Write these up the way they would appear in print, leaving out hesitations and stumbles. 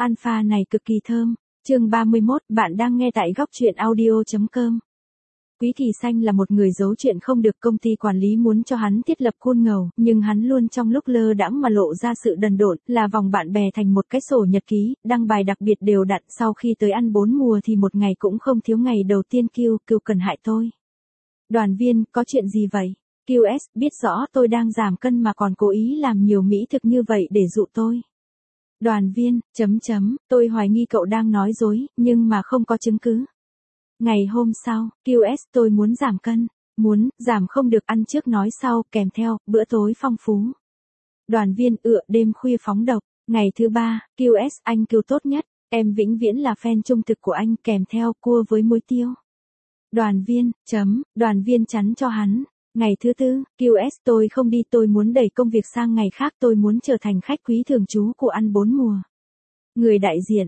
Alpha này cực kỳ thơm. Chương 31, bạn đang nghe tại góc truyện audio.com. Quý Kỳ Xanh là một người giấu chuyện không được, công ty quản lý muốn cho hắn thiết lập khuôn ngầu, nhưng hắn luôn trong lúc lơ đãng mà lộ ra sự đần độn, là vòng bạn bè thành một cái sổ nhật ký, đăng bài đặc biệt đều đặn. Sau khi tới ăn 4 mùa thì một ngày cũng không thiếu ngày đầu tiên Cưu cần hại tôi. Đoàn Viên, có chuyện gì vậy? QS, biết rõ tôi đang giảm cân mà còn cố ý làm nhiều mỹ thực như vậy để dụ tôi. Đoàn Viên, tôi hoài nghi cậu đang nói dối, nhưng mà không có chứng cứ. Ngày hôm sau, QS, tôi muốn giảm cân. Muốn, giảm không được, ăn trước nói sau, kèm theo, bữa tối phong phú. Đoàn Viên, đêm khuya phóng độc. Ngày thứ 3, QS, anh Cưu tốt nhất. Em vĩnh viễn là fan trung thực của anh, kèm theo, cua với muối tiêu. Đoàn Viên, Đoàn Viên chắn cho hắn. Ngày thứ 4, QS, tôi không đi, tôi muốn đẩy công việc sang ngày khác, tôi muốn trở thành khách quý thường trú của ăn 4 mùa. Người đại diện,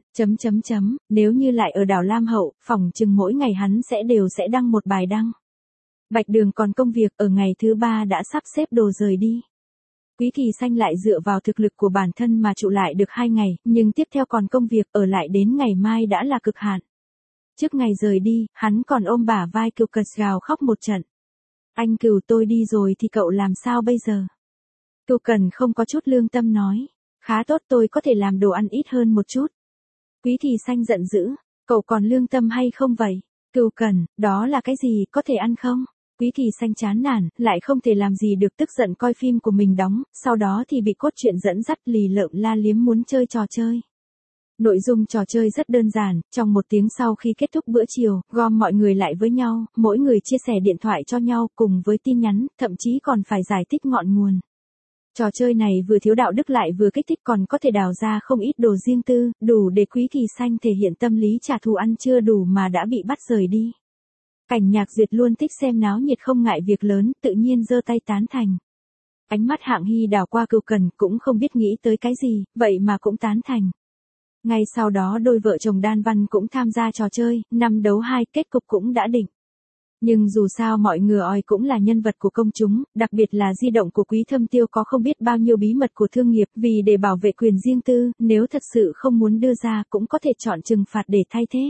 nếu như lại ở đảo Lam Hậu, phỏng chừng mỗi ngày hắn sẽ đăng một bài đăng. Bạch Đường còn công việc, ở ngày thứ 3 đã sắp xếp đồ rời đi. Quý Kỳ Xanh lại dựa vào thực lực của bản thân mà trụ lại được 2 ngày, nhưng tiếp theo còn công việc, ở lại đến ngày mai đã là cực hạn. Trước ngày rời đi, hắn còn ôm bả vai Cưu gào khóc một trận. Anh Cưu, tôi đi rồi thì cậu làm sao bây giờ? Cưu Cần không có chút lương tâm nói. Khá tốt, tôi có thể làm đồ ăn ít hơn một chút. Quý Kỳ Xanh giận dữ. Cậu còn lương tâm hay không vậy? Cưu Cần, đó là cái gì, có thể ăn không? Quý Kỳ Xanh chán nản, lại không thể làm gì được, tức giận coi phim của mình đóng, sau đó thì bị cốt truyện dẫn dắt lì lợm la liếm muốn chơi trò chơi. Nội dung trò chơi rất đơn giản, trong 1 tiếng sau khi kết thúc bữa chiều, gom mọi người lại với nhau, mỗi người chia sẻ điện thoại cho nhau, cùng với tin nhắn, thậm chí còn phải giải thích ngọn nguồn. Trò chơi này vừa thiếu đạo đức lại vừa kích thích, còn có thể đào ra không ít đồ riêng tư, đủ để Quý Kỳ Xanh thể hiện tâm lý trả thù, ăn chưa đủ mà đã bị bắt rời đi. Cảnh Nhạc Duyệt luôn thích xem náo nhiệt không ngại việc lớn, tự nhiên giơ tay tán thành. Ánh mắt Hạng Hy đảo qua Cưu Cần, cũng không biết nghĩ tới cái gì, vậy mà cũng tán thành. Ngay sau đó đôi vợ chồng Đan Văn cũng tham gia trò chơi, 5 đấu 2, kết cục cũng đã định. Nhưng dù sao mọi người oi cũng là nhân vật của công chúng, đặc biệt là di động của Quý Thâm Tiêu có không biết bao nhiêu bí mật của thương nghiệp, vì để bảo vệ quyền riêng tư, nếu thật sự không muốn đưa ra cũng có thể chọn trừng phạt để thay thế.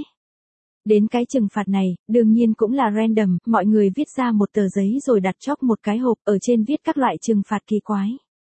Đến cái trừng phạt này, đương nhiên cũng là random, mọi người viết ra một tờ giấy rồi đặt chóc một cái hộp, ở trên viết các loại trừng phạt kỳ quái.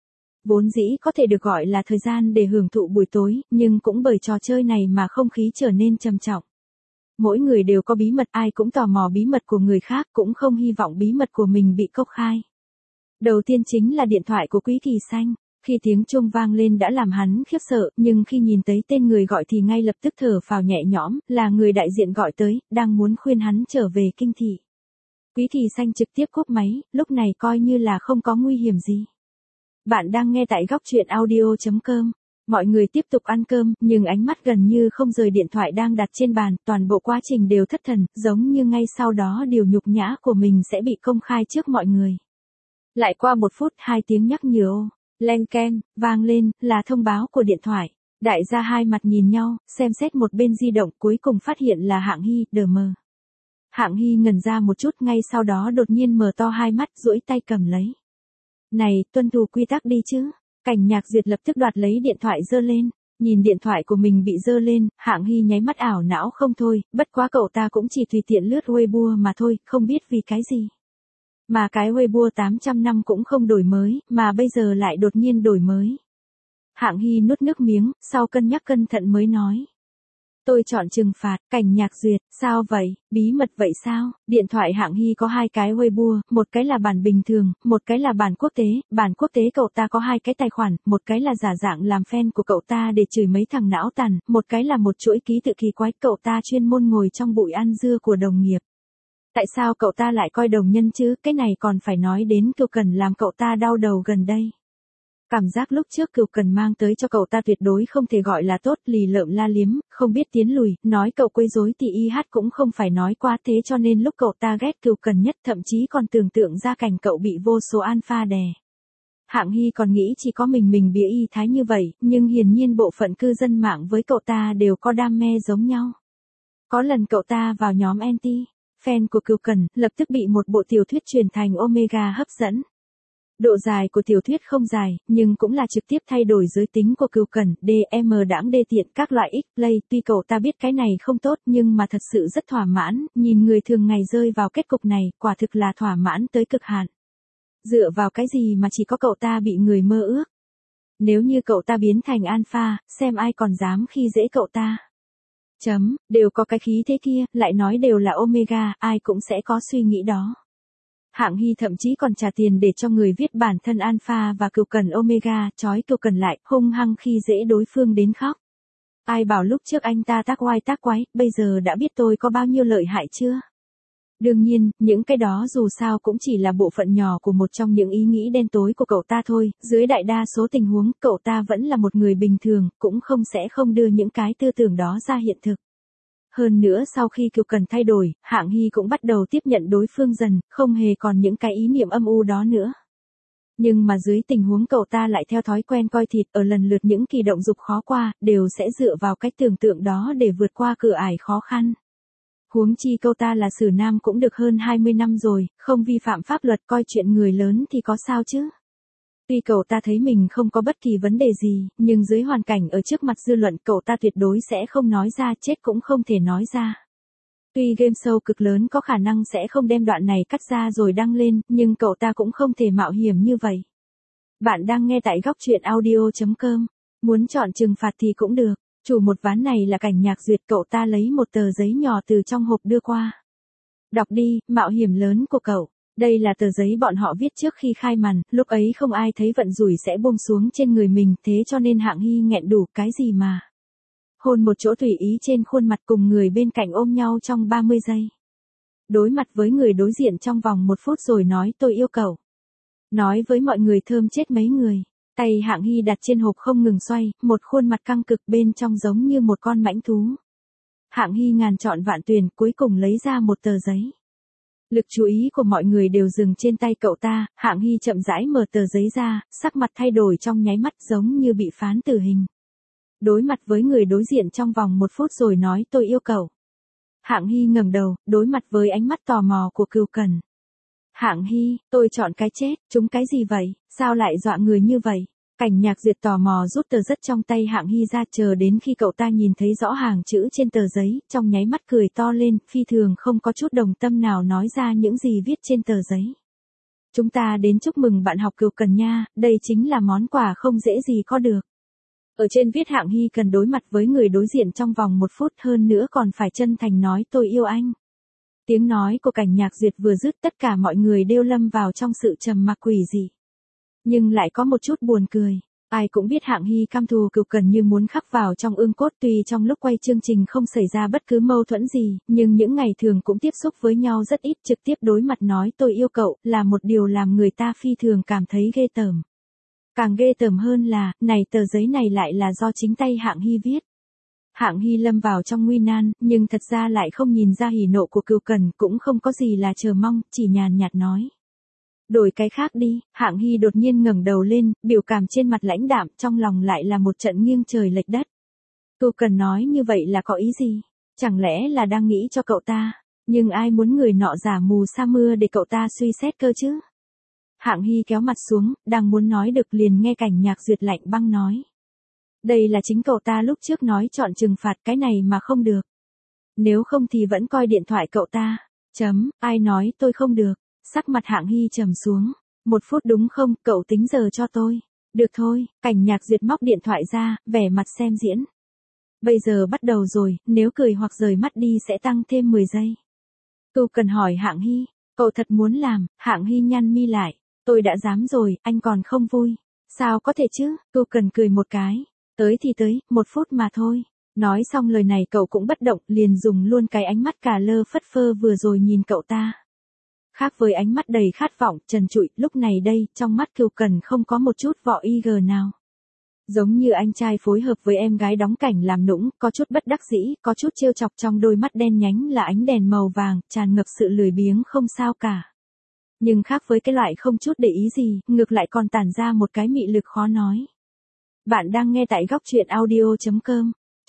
Vốn dĩ có thể được gọi là thời gian để hưởng thụ buổi tối, nhưng cũng bởi trò chơi này mà không khí trở nên trầm trọng. Mỗi người đều có bí mật, ai cũng tò mò bí mật của người khác, cũng không hy vọng bí mật của mình bị công khai. Đầu tiên chính là điện thoại của Quý Kỳ Xanh. Khi tiếng chuông vang lên đã làm hắn khiếp sợ, nhưng khi nhìn thấy tên người gọi thì ngay lập tức thở phào nhẹ nhõm, là người đại diện gọi tới, đang muốn khuyên hắn trở về kinh thị. Quý Kỳ Xanh trực tiếp cúp máy, lúc này coi như là không có nguy hiểm gì. Bạn đang nghe tại góc truyện audio.com. Mọi người tiếp tục ăn cơm, nhưng ánh mắt gần như không rời điện thoại đang đặt trên bàn, toàn bộ quá trình đều thất thần, giống như ngay sau đó điều nhục nhã của mình sẽ bị công khai trước mọi người. Lại qua 1 phút, 2 tiếng nhắc nhở len keng vang lên, là thông báo của điện thoại. Đại gia hai mặt nhìn nhau, xem xét một bên di động, cuối cùng phát hiện là Hạng Hy, mờ. Hạng Hy ngẩn ra một chút, ngay sau đó đột nhiên mở to hai mắt, duỗi tay cầm lấy. Này, tuân thủ quy tắc đi chứ. Cảnh Nhạc Duyệt lập tức đoạt lấy điện thoại giơ lên. Nhìn điện thoại của mình bị giơ lên, Hạng Hy nháy mắt ảo não không thôi, bất quá cậu ta cũng chỉ tùy tiện lướt Weibo mà thôi, không biết vì cái gì. Mà cái Weibo 800 năm cũng không đổi mới, mà bây giờ lại đột nhiên đổi mới. Hạng Hy nuốt nước miếng, sau cân nhắc cẩn thận mới nói. Tôi chọn trừng phạt. Cảnh Nhạc Duyệt, sao vậy, bí mật vậy sao? Điện thoại Hạng Hy có 2 cái Weibo, một cái là bản bình thường, một cái là bản quốc tế. Bản quốc tế cậu ta có 2 cái tài khoản, một cái là giả dạng làm fan của cậu ta để chửi mấy thằng não tàn, một cái là một chuỗi ký tự kỳ quái, cậu ta chuyên môn ngồi trong bụi ăn dưa của đồng nghiệp. Tại sao cậu ta lại coi đồng nhân chứ, cái này còn phải nói đến Cưu Cần làm cậu ta đau đầu gần đây. Cảm giác lúc trước Cưu Cần mang tới cho cậu ta tuyệt đối không thể gọi là tốt, lì lợm la liếm, không biết tiến lùi, nói cậu quấy rối thì IH cũng không phải nói quá thế, cho nên lúc cậu ta ghét Cưu Cần nhất, thậm chí còn tưởng tượng ra cảnh cậu bị vô số alpha đè. Hạng Hy còn nghĩ chỉ có mình bịa y thái như vậy, nhưng hiển nhiên bộ phận cư dân mạng với cậu ta đều có đam mê giống nhau. Có lần cậu ta vào nhóm anti fan của Cưu Cần, lập tức bị một bộ tiểu thuyết truyền thành Omega hấp dẫn. Độ dài của tiểu thuyết không dài, nhưng cũng là trực tiếp thay đổi giới tính của Cửu Cẩn, DM đãng đê tiện các loại X-play, tuy cậu ta biết cái này không tốt nhưng mà thật sự rất thỏa mãn, nhìn người thường ngày rơi vào kết cục này, quả thực là thỏa mãn tới cực hạn. Dựa vào cái gì mà chỉ có cậu ta bị người mơ ước? Nếu như cậu ta biến thành alpha, xem ai còn dám khi dễ cậu ta. Đều có cái khí thế kia, lại nói đều là omega, ai cũng sẽ có suy nghĩ đó. Hạng Hy thậm chí còn trả tiền để cho người viết bản thân alpha và Cửu Cẩn omega, trói Cửu Cẩn lại, hung hăng khi dễ đối phương đến khóc. Ai bảo lúc trước anh ta tác oai tác quái, bây giờ đã biết tôi có bao nhiêu lợi hại chưa? Đương nhiên, những cái đó dù sao cũng chỉ là bộ phận nhỏ của một trong những ý nghĩ đen tối của cậu ta thôi, dưới đại đa số tình huống, cậu ta vẫn là một người bình thường, cũng sẽ không đưa những cái tư tưởng đó ra hiện thực. Hơn nữa sau khi Cửu Cẩn thay đổi, Hạng Hy cũng bắt đầu tiếp nhận đối phương dần, không hề còn những cái ý niệm âm u đó nữa. Nhưng mà dưới tình huống cậu ta lại theo thói quen coi thịt, ở lần lượt những kỳ động dục khó qua, đều sẽ dựa vào cách tưởng tượng đó để vượt qua cửa ải khó khăn. Huống chi cậu ta là sử nam cũng được hơn 20 năm rồi, không vi phạm pháp luật, coi chuyện người lớn thì có sao chứ. Tuy cậu ta thấy mình không có bất kỳ vấn đề gì, nhưng dưới hoàn cảnh ở trước mặt dư luận cậu ta tuyệt đối sẽ không nói ra, chết cũng không thể nói ra. Tuy game show cực lớn có khả năng sẽ không đem đoạn này cắt ra rồi đăng lên, nhưng cậu ta cũng không thể mạo hiểm như vậy. Bạn đang nghe tại góc truyện audio.com. Muốn chọn trừng phạt thì cũng được. Chủ một ván này là Cảnh Nhạc Duyệt, cậu ta lấy một tờ giấy nhỏ từ trong hộp đưa qua. Đọc đi, mạo hiểm lớn của cậu. Đây là tờ giấy bọn họ viết trước khi khai màn, lúc ấy không ai thấy vận rủi sẽ buông xuống trên người mình, thế cho nên Hạng Hy nghẹn đủ, cái gì mà. Hôn một chỗ tùy ý trên khuôn mặt, cùng người bên cạnh ôm nhau trong 30 giây. Đối mặt với người đối diện trong vòng 1 phút rồi nói tôi yêu cậu. Nói với mọi người thơm chết mấy người. Tay Hạng Hy đặt trên hộp không ngừng xoay, một khuôn mặt căng cực bên trong giống như một con mãnh thú. Hạng Hy ngàn chọn vạn tuyển, cuối cùng lấy ra một tờ giấy. Lực chú ý của mọi người đều dừng trên tay cậu ta, Hạng Hy chậm rãi mở tờ giấy ra, sắc mặt thay đổi trong nháy mắt giống như bị phán tử hình. Đối mặt với người đối diện trong vòng 1 phút rồi nói tôi yêu cậu. Hạng Hy ngẩng đầu, đối mặt với ánh mắt tò mò của Cửu Cẩn. Hạng Hy, tôi chọn cái chết, chúng cái gì vậy, sao lại dọa người như vậy? Cảnh Nhạc Duyệt tò mò rút tờ rất trong tay Hạng Hy ra, chờ đến khi cậu ta nhìn thấy rõ hàng chữ trên tờ giấy, trong nháy mắt cười to lên, phi thường không có chút đồng tâm nào nói ra những gì viết trên tờ giấy. Chúng ta đến chúc mừng bạn học Cửu Cẩn nha, đây chính là món quà không dễ gì có được. Ở trên viết Hạng Hy cần đối mặt với người đối diện trong vòng 1 phút, hơn nữa còn phải chân thành nói tôi yêu anh. Tiếng nói của Cảnh Nhạc Duyệt vừa dứt, tất cả mọi người đều lâm vào trong sự trầm mặc quỷ dị. Nhưng lại có một chút buồn cười. Ai cũng biết Hạng Hy căm thù Cửu Cẩn như muốn khắc vào trong ương cốt, tuy trong lúc quay chương trình không xảy ra bất cứ mâu thuẫn gì, nhưng những ngày thường cũng tiếp xúc với nhau rất ít, trực tiếp đối mặt nói tôi yêu cậu, là một điều làm người ta phi thường cảm thấy ghê tởm. Càng ghê tởm hơn là, này tờ giấy này lại là do chính tay Hạng Hy viết. Hạng Hy lâm vào trong nguy nan, nhưng thật ra lại không nhìn ra hỉ nộ của Cửu Cẩn, cũng không có gì là chờ mong, chỉ nhàn nhạt nói. Đổi cái khác đi. Hạng Hy đột nhiên ngẩng đầu lên, biểu cảm trên mặt lãnh đạm, trong lòng lại là một trận nghiêng trời lệch đất. Cửu Cẩn nói như vậy là có ý gì? Chẳng lẽ là đang nghĩ cho cậu ta? Nhưng ai muốn người nọ giả mù sa mưa để cậu ta suy xét cơ chứ? Hạng Hy kéo mặt xuống, đang muốn nói được liền nghe Cảnh Nhạc Duyệt lạnh băng nói. Đây là chính cậu ta lúc trước nói chọn trừng phạt, cái này mà không được. Nếu không thì vẫn coi điện thoại cậu ta. Ai nói tôi không được? Sắc mặt Hạng Hy trầm xuống. 1 phút đúng không, cậu tính giờ cho tôi. Được thôi, Cảnh Nhạc Duyệt móc điện thoại ra, vẻ mặt xem diễn. Bây giờ bắt đầu rồi, nếu cười hoặc rời mắt đi sẽ tăng thêm 10 giây. Cửu Cẩn hỏi Hạng Hy, cậu thật muốn làm? Hạng Hy nhăn mi lại. Tôi đã dám rồi, anh còn không vui. Sao có thể chứ? Cửu Cẩn cười một cái. Tới thì tới, 1 phút mà thôi. Nói xong lời này cậu cũng bất động, liền dùng luôn cái ánh mắt cà lơ phất phơ vừa rồi nhìn cậu ta. Khác với ánh mắt đầy khát vọng, trần trụi, lúc này đây, trong mắt Cửu Cẩn không có một chút vỏ IG nào. Giống như anh trai phối hợp với em gái đóng cảnh làm nũng, có chút bất đắc dĩ, có chút trêu chọc, trong đôi mắt đen nhánh là ánh đèn màu vàng, tràn ngập sự lười biếng không sao cả. Nhưng khác với cái loại không chút để ý gì, ngược lại còn tản ra một cái mị lực khó nói. Bạn đang nghe tại góc truyện audio.com.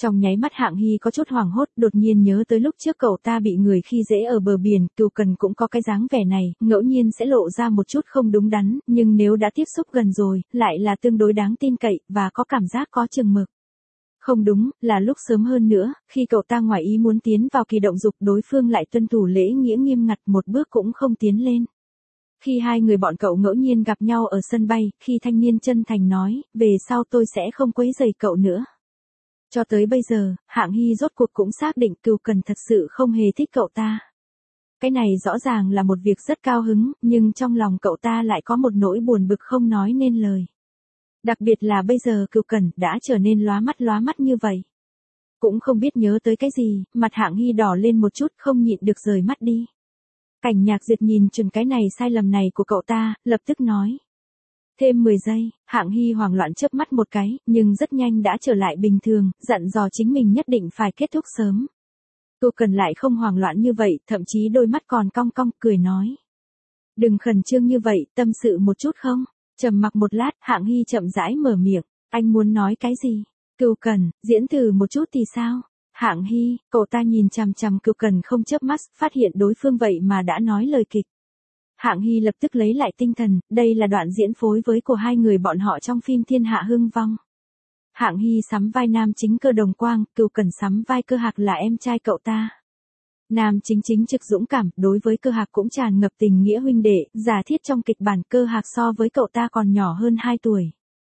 Trong nháy mắt Hạng Hy có chút hoảng hốt, đột nhiên nhớ tới lúc trước cậu ta bị người khi dễ ở bờ biển, Cửu Cần cũng có cái dáng vẻ này, ngẫu nhiên sẽ lộ ra một chút không đúng đắn, nhưng nếu đã tiếp xúc gần rồi, lại là tương đối đáng tin cậy, và có cảm giác có chừng mực. Không đúng, là lúc sớm hơn nữa, khi cậu ta ngoài ý muốn tiến vào kỳ động dục, đối phương lại tuân thủ lễ nghĩa nghiêm ngặt, một bước cũng không tiến lên. Khi hai người bọn cậu ngẫu nhiên gặp nhau ở sân bay, khi thanh niên chân thành nói, về sau tôi sẽ không quấy rầy cậu nữa. Cho tới bây giờ, Hạng Hy rốt cuộc cũng xác định Cửu Cần thật sự không hề thích cậu ta. Cái này rõ ràng là một việc rất cao hứng, nhưng trong lòng cậu ta lại có một nỗi buồn bực không nói nên lời. Đặc biệt là bây giờ Cửu Cần đã trở nên lóa mắt như vậy. Cũng không biết nhớ tới cái gì, mặt Hạng Hy đỏ lên một chút, không nhịn được rời mắt đi. Cảnh Nhạc Duyệt nhìn chuẩn cái này sai lầm này của cậu ta, lập tức nói. Thêm 10 giây, Hạng Hy hoảng loạn chớp mắt một cái, nhưng rất nhanh đã trở lại bình thường, dặn dò chính mình nhất định phải kết thúc sớm. Cửu Cần lại không hoảng loạn như vậy, thậm chí đôi mắt còn cong cong, cười nói. Đừng khẩn trương như vậy, tâm sự một chút không? Trầm mặc một lát, Hạng Hy chậm rãi mở miệng, anh muốn nói cái gì? Cửu Cần, diễn thử một chút thì sao? Hạng Hy, cậu ta nhìn chằm chằm Cửu Cần không chớp mắt, phát hiện đối phương vậy mà đã nói lời kịch. Hạng Hy lập tức lấy lại tinh thần, đây là đoạn diễn phối với của hai người bọn họ trong phim Thiên Hạ Hưng Vong. Hạng Hy sắm vai nam chính Cơ Đồng Quang, Cửu Cần sắm vai Cơ Hạc là em trai cậu ta. Nam chính chính trực dũng cảm, đối với Cơ Hạc cũng tràn ngập tình nghĩa huynh đệ, giả thiết trong kịch bản Cơ Hạc so với cậu ta còn nhỏ hơn 2 tuổi.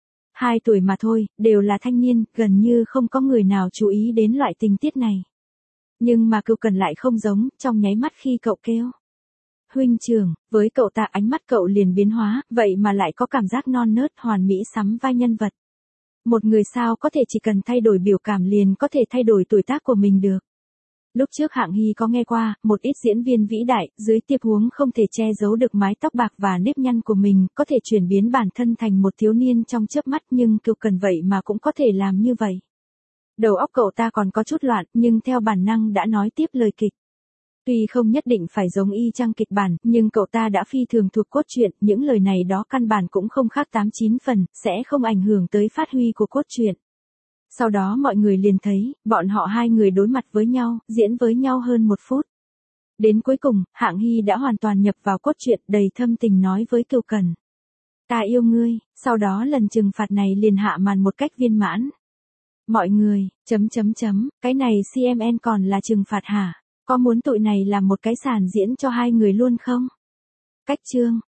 2 tuổi mà thôi, đều là thanh niên, gần như không có người nào chú ý đến loại tình tiết này. Nhưng mà Cửu Cần lại không giống, trong nháy mắt khi cậu kêu. Huynh trưởng, với cậu ta ánh mắt cậu liền biến hóa, vậy mà lại có cảm giác non nớt hoàn mỹ sắm vai nhân vật. Một người sao có thể chỉ cần thay đổi biểu cảm liền có thể thay đổi tuổi tác của mình được. Lúc trước Hạng Hy có nghe qua, một ít diễn viên vĩ đại, dưới tiếp huống không thể che giấu được mái tóc bạc và nếp nhăn của mình, có thể chuyển biến bản thân thành một thiếu niên trong chớp mắt, nhưng Cửu Cần vậy mà cũng có thể làm như vậy. Đầu óc cậu ta còn có chút loạn, nhưng theo bản năng đã nói tiếp lời kịch. Tuy không nhất định phải giống y chang kịch bản, nhưng cậu ta đã phi thường thuộc cốt truyện, những lời này đó căn bản cũng không khác 8-9 phần, sẽ không ảnh hưởng tới phát huy của cốt truyện. Sau đó mọi người liền thấy, bọn họ hai người đối mặt với nhau, diễn với nhau hơn 1 phút. Đến cuối cùng, Hạng Hy đã hoàn toàn nhập vào cốt truyện, đầy thâm tình nói với Cửu Cần. Ta yêu ngươi, sau đó lần trừng phạt này liền hạ màn một cách viên mãn. Mọi người, cái này CMN còn là trừng phạt hả? Có muốn tụi này làm một cái sàn diễn cho hai người luôn không? Cách chương